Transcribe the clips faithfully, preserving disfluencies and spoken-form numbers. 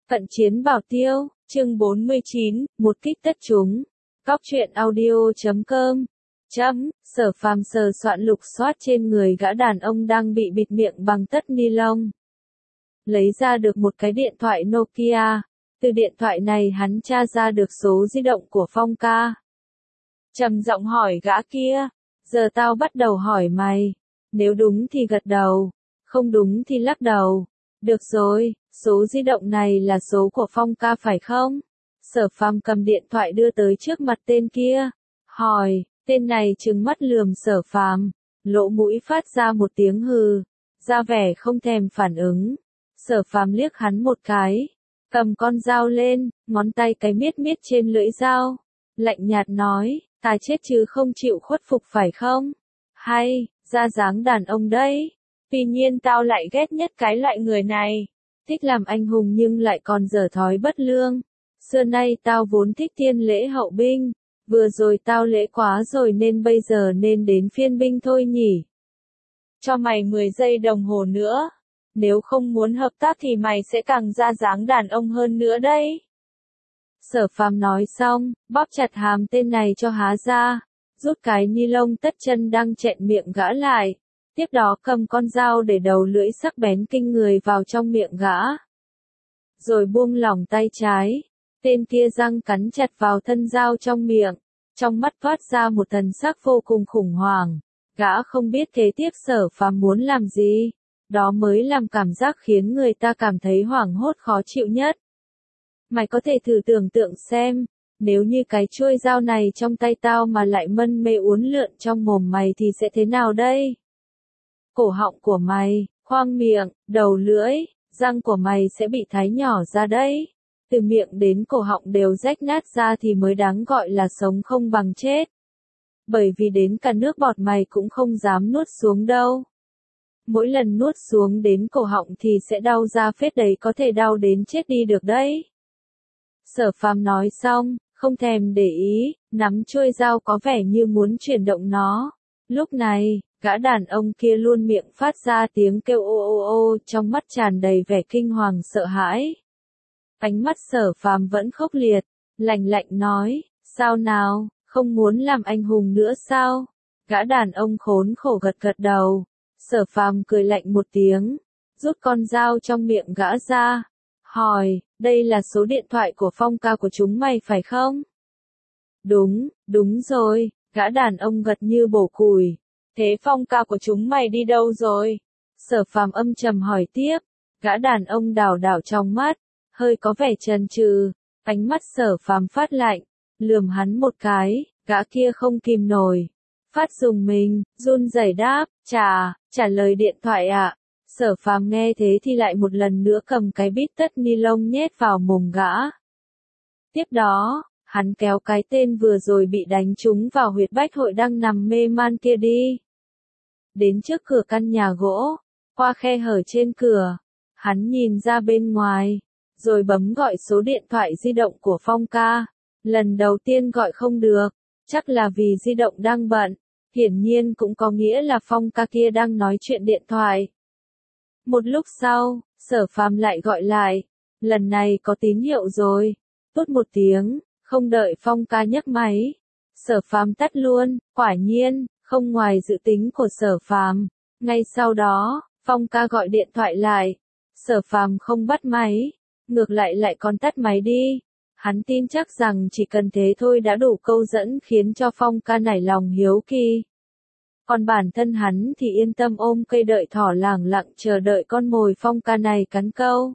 Cận chiến bảo tiêu, chương bốn mươi chín, một kích tất chúng. Cóc truyện audio chấm com. Chấm, Sở Phàm sờ soạn lục soát trên người gã đàn ông đang bị bịt miệng bằng tất ni lông. Lấy ra được một cái điện thoại Nokia. Từ điện thoại này hắn tra ra được số di động của Phong ca. Trầm giọng hỏi gã kia, giờ tao bắt đầu hỏi mày. Nếu đúng thì gật đầu, không đúng thì lắc đầu. Được rồi, số di động này là số của Phong ca phải không? Sở Phàm cầm điện thoại đưa tới trước mặt tên kia. Hỏi, tên này trừng mắt lườm Sở Phàm, lỗ mũi phát ra một tiếng hừ, ra vẻ không thèm phản ứng. Sở Phàm liếc hắn một cái, cầm con dao lên, ngón tay cái miết miết trên lưỡi dao. Lạnh nhạt nói, ta chết chứ không chịu khuất phục phải không? Hay, ra dáng đàn ông đấy. Tuy nhiên tao lại ghét nhất cái loại người này. Thích làm anh hùng nhưng lại còn dở thói bất lương. Xưa nay tao vốn thích tiên lễ hậu binh. Vừa rồi tao lễ quá rồi nên bây giờ nên đến phiên binh thôi nhỉ. Cho mày mười giây đồng hồ nữa. Nếu không muốn hợp tác thì mày sẽ càng ra dáng đàn ông hơn nữa đấy. Sở Phàm nói xong, bóp chặt hàm tên này cho há ra. Rút cái ni lông tất chân đang chẹn miệng gã lại. Tiếp đó cầm con dao để đầu lưỡi sắc bén kinh người vào trong miệng gã. Rồi buông lỏng tay trái. Tên kia răng cắn chặt vào thân dao trong miệng. Trong mắt toát ra một thần sắc vô cùng khủng hoảng. Gã không biết kế tiếp Sở Phàm muốn làm gì. Đó mới làm cảm giác khiến người ta cảm thấy hoảng hốt khó chịu nhất. Mày có thể thử tưởng tượng xem. Nếu như cái chuôi dao này trong tay tao mà lại mân mê uốn lượn trong mồm mày thì sẽ thế nào đây? Cổ họng của mày, khoang miệng, đầu lưỡi, răng của mày sẽ bị thái nhỏ ra đấy. Từ miệng đến cổ họng đều rách nát ra thì mới đáng gọi là sống không bằng chết. Bởi vì đến cả nước bọt mày cũng không dám nuốt xuống đâu. Mỗi lần nuốt xuống đến cổ họng thì sẽ đau ra phết đấy, có thể đau đến chết đi được đấy. Sở Phàm nói xong, không thèm để ý, nắm chuôi dao có vẻ như muốn chuyển động nó. Lúc này, gã đàn ông kia luôn miệng phát ra tiếng kêu ô ô ô, trong mắt tràn đầy vẻ kinh hoàng sợ hãi. Ánh mắt Sở Phàm vẫn khốc liệt, lạnh lạnh nói, sao nào, không muốn làm anh hùng nữa sao? Gã đàn ông khốn khổ gật gật đầu. Sở Phàm cười lạnh một tiếng, rút con dao trong miệng gã ra. Hỏi, đây là số điện thoại của Phong ca của chúng mày phải không? Đúng, đúng rồi, gã đàn ông gật như bổ củi. Thế Phong ca của chúng mày đi đâu rồi? Sở Phàm âm trầm hỏi tiếp. Gã đàn ông đảo đảo trong mắt, hơi có vẻ chần chừ. Ánh mắt Sở Phàm phát lạnh, lườm hắn một cái, gã kia không kìm nổi. Phát dùng mình, run rẩy đáp, trả, trả lời điện thoại ạ. À. Sở Phàm nghe thế thì lại một lần nữa cầm cái bít tất ni lông nhét vào mồm gã. Tiếp đó, hắn kéo cái tên vừa rồi bị đánh trúng vào huyệt bách hội đang nằm mê man kia đi. Đến trước cửa căn nhà gỗ, qua khe hở trên cửa, hắn nhìn ra bên ngoài, rồi bấm gọi số điện thoại di động của Phong ca. Lần đầu tiên gọi không được, chắc là vì di động đang bận, hiển nhiên cũng có nghĩa là Phong ca kia đang nói chuyện điện thoại. Một lúc sau, Sở Phàm lại gọi lại, lần này có tín hiệu rồi, tốt một tiếng, không đợi Phong ca nhấc máy. Sở Phàm tắt luôn, quả nhiên, không ngoài dự tính của Sở Phàm. Ngay sau đó, Phong ca gọi điện thoại lại, Sở Phàm không bắt máy, ngược lại lại còn tắt máy đi. Hắn tin chắc rằng chỉ cần thế thôi đã đủ câu dẫn khiến cho Phong ca nảy lòng hiếu kỳ. Còn bản thân hắn thì yên tâm ôm cây đợi thỏ lẳng lặng chờ đợi con mồi Phong ca này cắn câu.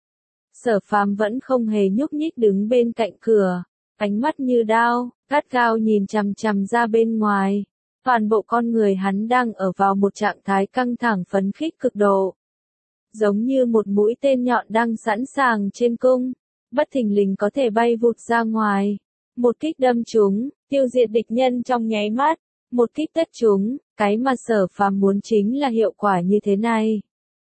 Sở Phàm vẫn không hề nhúc nhích đứng bên cạnh cửa, ánh mắt như đao, gắt gao nhìn chằm chằm ra bên ngoài. Toàn bộ con người hắn đang ở vào một trạng thái căng thẳng phấn khích cực độ. Giống như một mũi tên nhọn đang sẵn sàng trên cung, bất thình lình có thể bay vụt ra ngoài. Một kích đâm trúng, tiêu diệt địch nhân trong nháy mắt. Một kích tất trúng, cái mà Sở Phàm muốn chính là hiệu quả như thế này.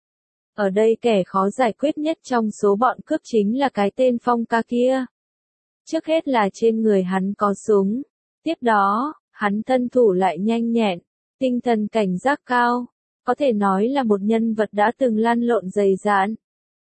Ở đây kẻ khó giải quyết nhất trong số bọn cướp chính là cái tên Phong ca kia. Trước hết là trên người hắn có súng. Tiếp đó, hắn thân thủ lại nhanh nhẹn, tinh thần cảnh giác cao. Có thể nói là một nhân vật đã từng lăn lộn dày dạn.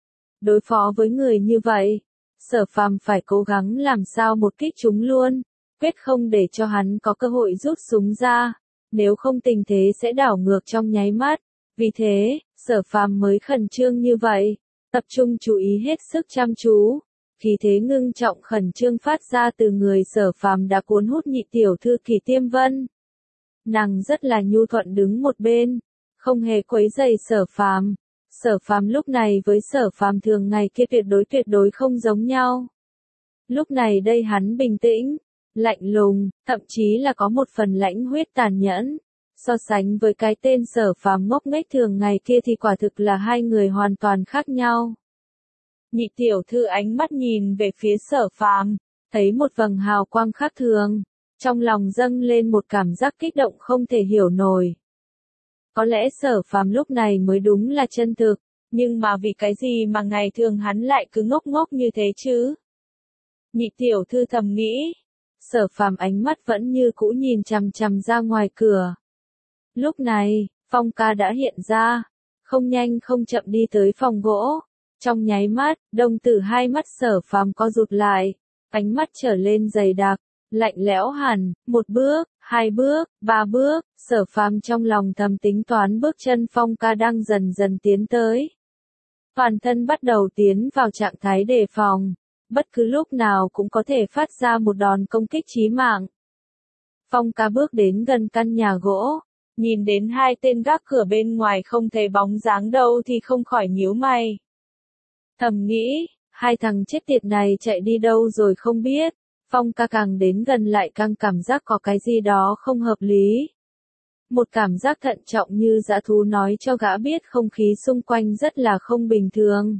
Đối phó với người như vậy, Sở Phàm phải cố gắng làm sao một kích trúng luôn, quyết không để cho hắn có cơ hội rút súng ra, nếu không tình thế sẽ đảo ngược trong nháy mắt. Vì thế, Sở Phàm mới khẩn trương như vậy, tập trung chú ý hết sức chăm chú. Khí thế ngưng trọng khẩn trương phát ra từ người Sở Phàm đã cuốn hút nhị tiểu thư Kỳ Tiêm Vân. Nàng rất là nhu thuận đứng một bên, không hề quấy rầy Sở Phàm. Sở Phàm lúc này với Sở Phàm thường ngày kia tuyệt đối tuyệt đối không giống nhau. Lúc này đây hắn bình tĩnh, lạnh lùng, thậm chí là có một phần lãnh huyết tàn nhẫn. So sánh với cái tên Sở Phàm ngốc nghếch thường ngày kia thì quả thực là hai người hoàn toàn khác nhau. Nhị tiểu thư ánh mắt nhìn về phía Sở Phàm, thấy một vầng hào quang khác thường, trong lòng dâng lên một cảm giác kích động không thể hiểu nổi. Có lẽ Sở Phàm lúc này mới đúng là chân thực, nhưng mà vì cái gì mà ngày thường hắn lại cứ ngốc ngốc như thế chứ? Nhị tiểu thư thầm nghĩ. Sở Phàm ánh mắt vẫn như cũ nhìn chằm chằm ra ngoài cửa. Lúc này, Phong ca đã hiện ra, không nhanh không chậm đi tới phòng gỗ. Trong nháy mắt, đồng tử hai mắt Sở Phàm co rụt lại, ánh mắt trở lên dày đặc, lạnh lẽo hẳn, một bước, hai bước, ba bước, Sở Phàm trong lòng thầm tính toán bước chân Phong ca đang dần dần tiến tới. Toàn thân bắt đầu tiến vào trạng thái đề phòng, bất cứ lúc nào cũng có thể phát ra một đòn công kích chí mạng. Phong ca bước đến gần căn nhà gỗ, nhìn đến hai tên gác cửa bên ngoài không thấy bóng dáng đâu thì không khỏi nhíu mày. Thầm nghĩ, hai thằng chết tiệt này chạy đi đâu rồi không biết. Phong ca càng đến gần lại càng cảm giác có cái gì đó không hợp lý. Một cảm giác thận trọng như dã thú nói cho gã biết không khí xung quanh rất là không bình thường.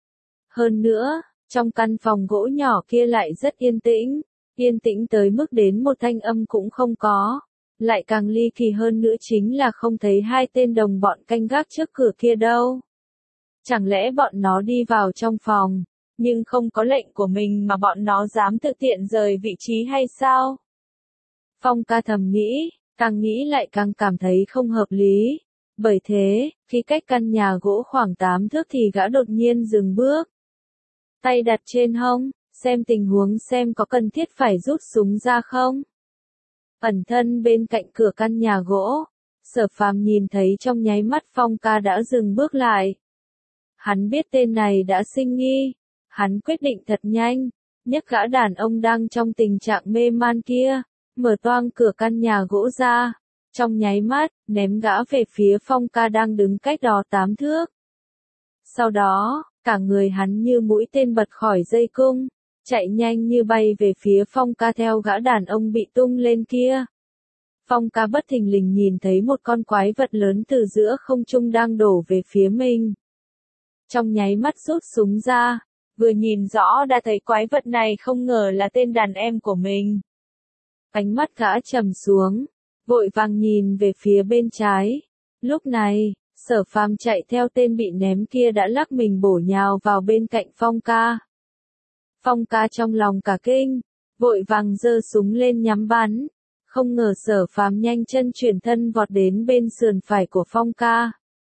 Hơn nữa, trong căn phòng gỗ nhỏ kia lại rất yên tĩnh, yên tĩnh tới mức đến một thanh âm cũng không có. Lại càng ly kỳ hơn nữa chính là không thấy hai tên đồng bọn canh gác trước cửa kia đâu. Chẳng lẽ bọn nó đi vào trong phòng, nhưng không có lệnh của mình mà bọn nó dám tự tiện rời vị trí hay sao? Phong ca thầm nghĩ, càng nghĩ lại càng cảm thấy không hợp lý. Bởi thế, khi cách căn nhà gỗ khoảng tám thước thì gã đột nhiên dừng bước. Tay đặt trên hông, xem tình huống xem có cần thiết phải rút súng ra không. Ẩn thân bên cạnh cửa căn nhà gỗ, Sở Phàm nhìn thấy trong nháy mắt Phong ca đã dừng bước lại. Hắn biết tên này đã sinh nghi, hắn quyết định thật nhanh, nhấc gã đàn ông đang trong tình trạng mê man kia, mở toang cửa căn nhà gỗ ra, trong nháy mắt, ném gã về phía Phong ca đang đứng cách đó tám thước. Sau đó, cả người hắn như mũi tên bật khỏi dây cung, chạy nhanh như bay về phía Phong ca theo gã đàn ông bị tung lên kia. Phong ca bất thình lình nhìn thấy một con quái vật lớn từ giữa không trung đang đổ về phía mình. Trong nháy mắt rút súng ra, vừa nhìn rõ đã thấy quái vật này không ngờ là tên đàn em của mình. Ánh mắt gã trầm xuống, vội vàng nhìn về phía bên trái. Lúc này, Sở Phàm chạy theo tên bị ném kia đã lắc mình bổ nhào vào bên cạnh Phong ca. Phong ca trong lòng cả kinh, vội vàng giơ súng lên nhắm bắn. Không ngờ Sở Phàm nhanh chân chuyển thân vọt đến bên sườn phải của Phong ca.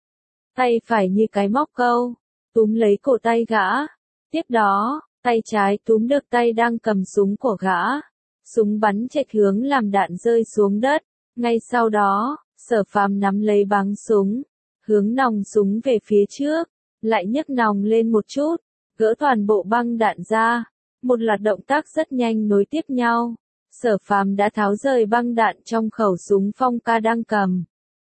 Tay phải như cái móc câu, túm lấy cổ tay gã. Tiếp đó, tay trái túm được tay đang cầm súng của gã. Súng bắn chệch hướng làm đạn rơi xuống đất. Ngay sau đó, Sở Phàm nắm lấy báng súng, hướng nòng súng về phía trước, lại nhấc nòng lên một chút, gỡ toàn bộ băng đạn ra. Một loạt động tác rất nhanh nối tiếp nhau. Sở Phàm đã tháo rời băng đạn trong khẩu súng Phong ca đang cầm.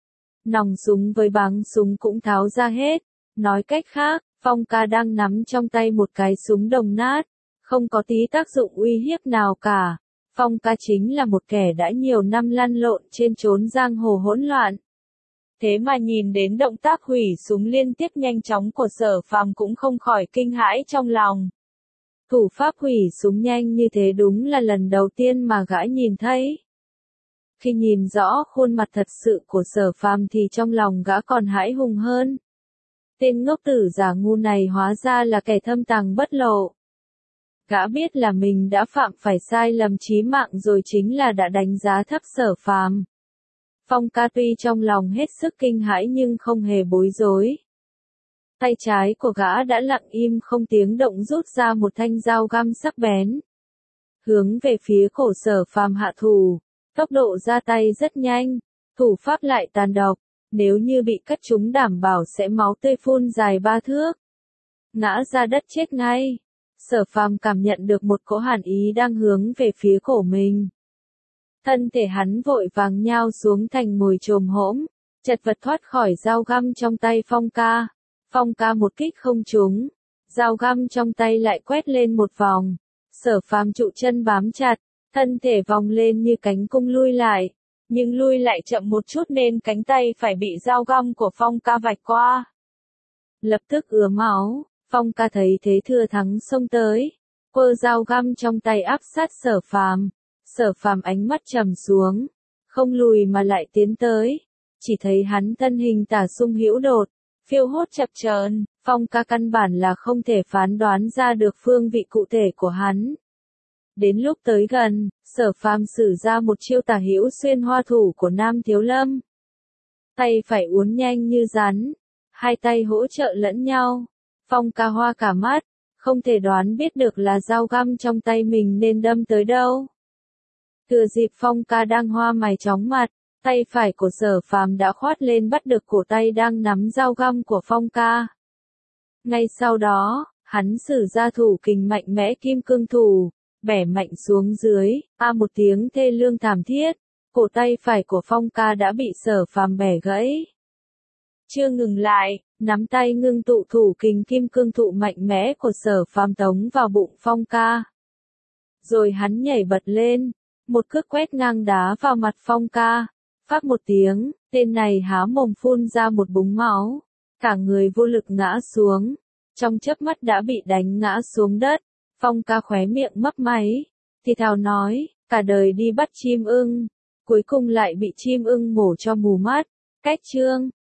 Nòng súng với báng súng cũng tháo ra hết. Nói cách khác, Phong ca đang nắm trong tay một cái súng đồng nát, không có tí tác dụng uy hiếp nào cả. Phong ca chính là một kẻ đã nhiều năm lăn lộn trên chốn giang hồ hỗn loạn. Thế mà nhìn đến động tác hủy súng liên tiếp nhanh chóng của Sở Phàm cũng không khỏi kinh hãi trong lòng. Thủ pháp hủy súng nhanh như thế đúng là lần đầu tiên mà gã nhìn thấy. Khi nhìn rõ khuôn mặt thật sự của Sở Phàm thì trong lòng gã còn hãi hùng hơn. Tên ngốc tử giả ngu này hóa ra là kẻ thâm tàng bất lộ. Gã biết là mình đã phạm phải sai lầm chí mạng rồi chính là đã đánh giá thấp Sở Phàm. Phong ca tuy trong lòng hết sức kinh hãi nhưng không hề bối rối. Tay trái của gã đã lặng im không tiếng động rút ra một thanh dao găm sắc bén. Hướng về phía cổ Sở Phàm hạ thủ, tốc độ ra tay rất nhanh, thủ pháp lại tàn độc, nếu như bị cắt trúng đảm bảo sẽ máu tươi phun dài ba thước. Ngã ra đất chết ngay. Sở Phàm cảm nhận được một cỗ hàn ý đang hướng về phía cổ mình. Thân thể hắn vội vàng nhao xuống thành ngồi chồm hỗn, chật vật thoát khỏi dao găm trong tay Phong ca. Phong ca một kích không trúng, dao găm trong tay lại quét lên một vòng. Sở Phàm trụ chân bám chặt, thân thể vòng lên như cánh cung lui lại, nhưng lui lại chậm một chút nên cánh tay phải bị dao găm của Phong ca vạch qua. Lập tức ứa máu, Phong ca thấy thế thừa thắng xông tới, quơ dao găm trong tay áp sát Sở Phàm. Sở Phàm ánh mắt trầm xuống, không lùi mà lại tiến tới, chỉ thấy hắn thân hình tả sung hữu đột, phiêu hốt chập chờn, Phong ca căn bản là không thể phán đoán ra được phương vị cụ thể của hắn. Đến lúc tới gần, Sở Phàm sử ra một chiêu tả hữu xuyên hoa thủ của Nam Thiếu Lâm. Tay phải uốn nhanh như rắn, hai tay hỗ trợ lẫn nhau. Phong ca hoa cả mắt, không thể đoán biết được là dao găm trong tay mình nên đâm tới đâu. Thừa dịp Phong ca đang hoa mày chóng mặt, tay phải của Sở Phàm đã khoát lên bắt được cổ tay đang nắm dao găm của Phong ca. Ngay sau đó, hắn sử ra thủ kình mạnh mẽ kim cương thủ, bẻ mạnh xuống dưới, a một tiếng thê lương thảm thiết, cổ tay phải của Phong ca đã bị Sở Phàm bẻ gãy. Chưa ngừng lại, nắm tay ngưng tụ thủ kình kim cương thụ mạnh mẽ của Sở Phàm tống vào bụng Phong ca. Rồi hắn nhảy bật lên, một cước quét ngang đá vào mặt Phong ca, phát một tiếng, tên này há mồm phun ra một búng máu, cả người vô lực ngã xuống, trong chớp mắt đã bị đánh ngã xuống đất. Phong ca khóe miệng mấp máy, thì thào nói, cả đời đi bắt chim ưng, cuối cùng lại bị chim ưng mổ cho mù mắt. Cách chương